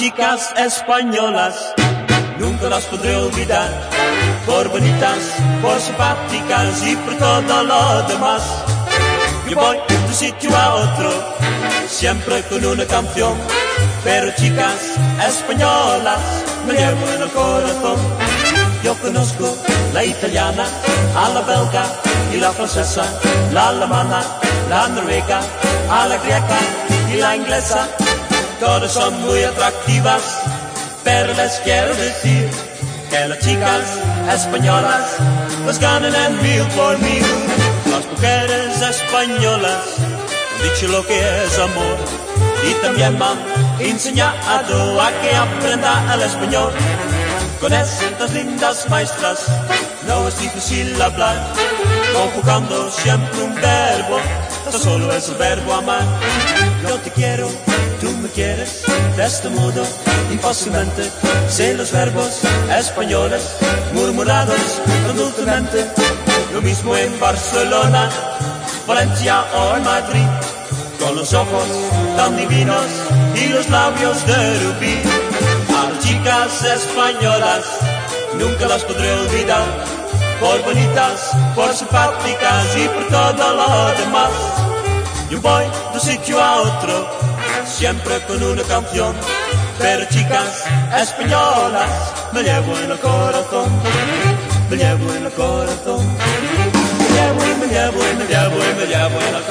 chicas españolas nunca las podré olvidar, por bonitas, por simpáticas y por todo lo demás. Yo voy de un sitio a otro, siempre con una canción, pero chicas españolas me llevo en el corazón. Yo conozco la italiana, a la belga y la francesa, la alemana, la noruega, a la griega y la inglesa. Todas son muy atractivas, pero les quiero decir que las chicas españolas las ganan en 1000 por 1000. Las mujeres españolas han dicho lo que es amor y también me han enseñado a que aprenda el español. Con estas lindas maestras no es difícil hablar, conjugando siempre un verbo, tan solo es el verbo amar. Yo te quiero, tú me quieres, de este modo imposible, sin los verbos españoles murmurados tan dulcemente. Lo mismo en Barcelona, Valencia o en Madrid, con los ojos tan divinos y los labios de rubí. A las chicas españolas nunca las podré olvidar, por bonitas, por simpáticas y por todo lo demás. Yo voy de un sitio a otro, siempre con una canción, pero chicas españolas me llevo en el corazón, me llevo en el corazón, me llevo y me llevo y me llevo y me llevo en el corazón.